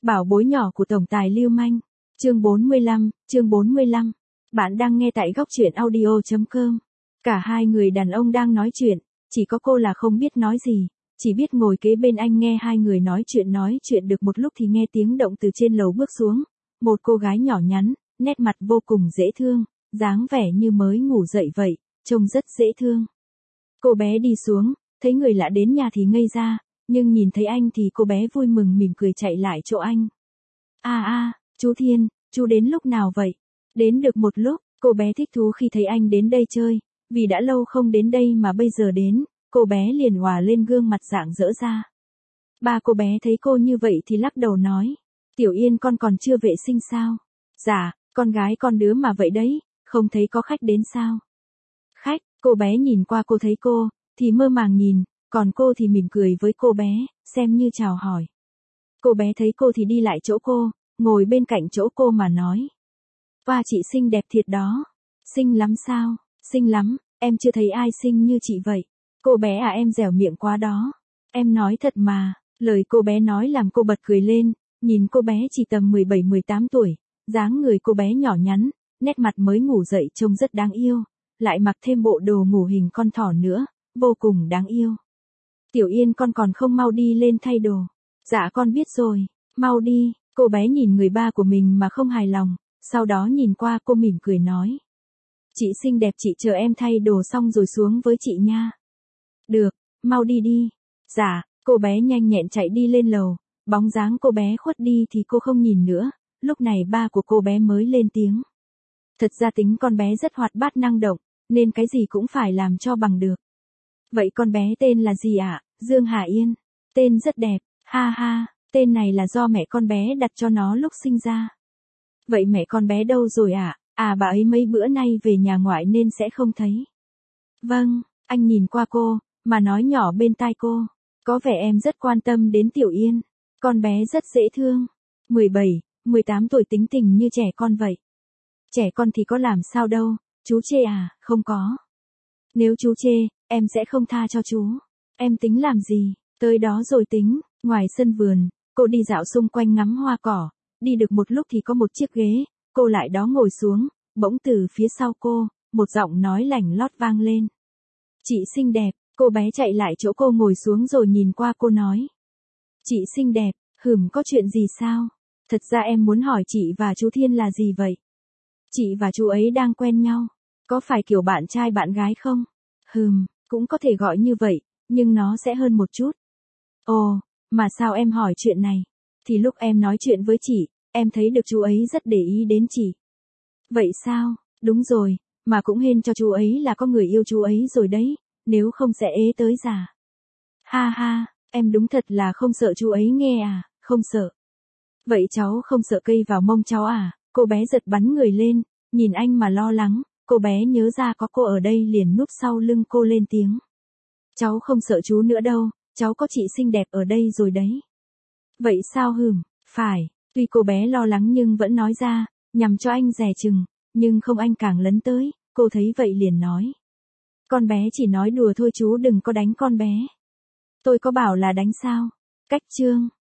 Bảo bối nhỏ của tổng tài lưu manh. Chương 45. Bạn đang nghe tại góc truyện audio.com. Cả hai người đàn ông đang nói chuyện, chỉ có cô là không biết nói gì, chỉ biết ngồi kế bên anh nghe hai người nói chuyện được một lúc thì nghe tiếng động từ trên lầu bước xuống. Một cô gái nhỏ nhắn, nét mặt vô cùng dễ thương, dáng vẻ như mới ngủ dậy vậy, trông rất dễ thương. Cô bé đi xuống, thấy người lạ đến nhà thì ngây ra, nhưng nhìn thấy anh thì cô bé vui mừng mỉm cười chạy lại chỗ anh. Chú Thiên, chú đến lúc nào vậy? Đến được một lúc, cô bé thích thú khi thấy anh đến đây chơi, vì đã lâu không đến đây mà bây giờ đến, cô bé liền hòa lên gương mặt rạng rỡ ra. Ba cô bé thấy cô như vậy thì lắc đầu nói, Tiểu Yên con còn chưa vệ sinh sao? Dạ, con gái con đứa mà vậy đấy, không thấy có khách đến sao? Khách, cô bé nhìn qua cô thấy cô, thì mơ màng nhìn, còn cô thì mỉm cười với cô bé, xem như chào hỏi. Cô bé thấy cô thì đi lại chỗ cô, ngồi bên cạnh chỗ cô mà nói. Wow, chị xinh đẹp thiệt đó. Xinh lắm sao? Xinh lắm, em chưa thấy ai xinh như chị vậy. Cô bé à, em dẻo miệng quá đó. Em nói thật mà, lời cô bé nói làm cô bật cười lên, nhìn cô bé chỉ tầm 17-18 tuổi, dáng người cô bé nhỏ nhắn, nét mặt mới ngủ dậy trông rất đáng yêu, lại mặc thêm bộ đồ ngủ hình con thỏ nữa, vô cùng đáng yêu. Tiểu Yên con còn không mau đi lên thay đồ. Dạ con biết rồi, mau đi. Cô bé nhìn người ba của mình mà không hài lòng, sau đó nhìn qua cô mỉm cười nói. Chị xinh đẹp, chị chờ em thay đồ xong rồi xuống với chị nha. Được, mau đi đi. Dạ, cô bé nhanh nhẹn chạy đi lên lầu, bóng dáng cô bé khuất đi thì cô không nhìn nữa, lúc này ba của cô bé mới lên tiếng. Thật ra tính con bé rất hoạt bát năng động, nên cái gì cũng phải làm cho bằng được. Vậy con bé tên là gì ạ? Dương Hà Yên. Tên rất đẹp, ha ha, tên này là do mẹ con bé đặt cho nó lúc sinh ra. Vậy mẹ con bé đâu rồi ạ? Bà ấy mấy bữa nay về nhà ngoại nên sẽ không thấy. Vâng, anh nhìn qua cô, mà nói nhỏ bên tai cô. Có vẻ em rất quan tâm đến Tiểu Yên. Con bé rất dễ thương. 17-18 tuổi tính tình như trẻ con vậy. Trẻ con thì có làm sao đâu, chú chê à? Không có. Nếu chú chê, em sẽ không tha cho chú. Em tính làm gì? Tới đó rồi tính. Ngoài sân vườn, cô đi dạo xung quanh ngắm hoa cỏ. Đi được một lúc thì có một chiếc ghế, cô lại đó ngồi xuống, bỗng từ phía sau cô, một giọng nói lành lót vang lên. Chị xinh đẹp, cô bé chạy lại chỗ cô ngồi xuống rồi nhìn qua cô nói. Chị xinh đẹp, có chuyện gì sao? Thật ra em muốn hỏi chị và chú Thiên là gì vậy? Chị và chú ấy đang quen nhau, có phải kiểu bạn trai bạn gái không? Cũng có thể gọi như vậy, nhưng nó sẽ hơn một chút. Ồ, mà sao em hỏi chuyện này? Thì lúc em nói chuyện với chị, em thấy được chú ấy rất để ý đến chị. Vậy sao? Đúng rồi, mà cũng hên cho chú ấy là có người yêu chú ấy rồi đấy, nếu không sẽ ế tới già. Ha ha, em đúng thật là không sợ chú ấy nghe à? Không sợ. Vậy cháu không sợ cây vào mông cháu à? Cô bé giật bắn người lên, nhìn anh mà lo lắng, cô bé nhớ ra có cô ở đây liền núp sau lưng cô lên tiếng. Cháu không sợ chú nữa đâu, cháu có chị xinh đẹp ở đây rồi đấy. Vậy sao phải, tuy cô bé lo lắng nhưng vẫn nói ra, nhằm cho anh dè chừng, nhưng không, anh càng lấn tới, cô thấy vậy liền nói. Con bé chỉ nói đùa thôi, chú đừng có đánh con bé. Tôi có bảo là đánh sao? Cách chương.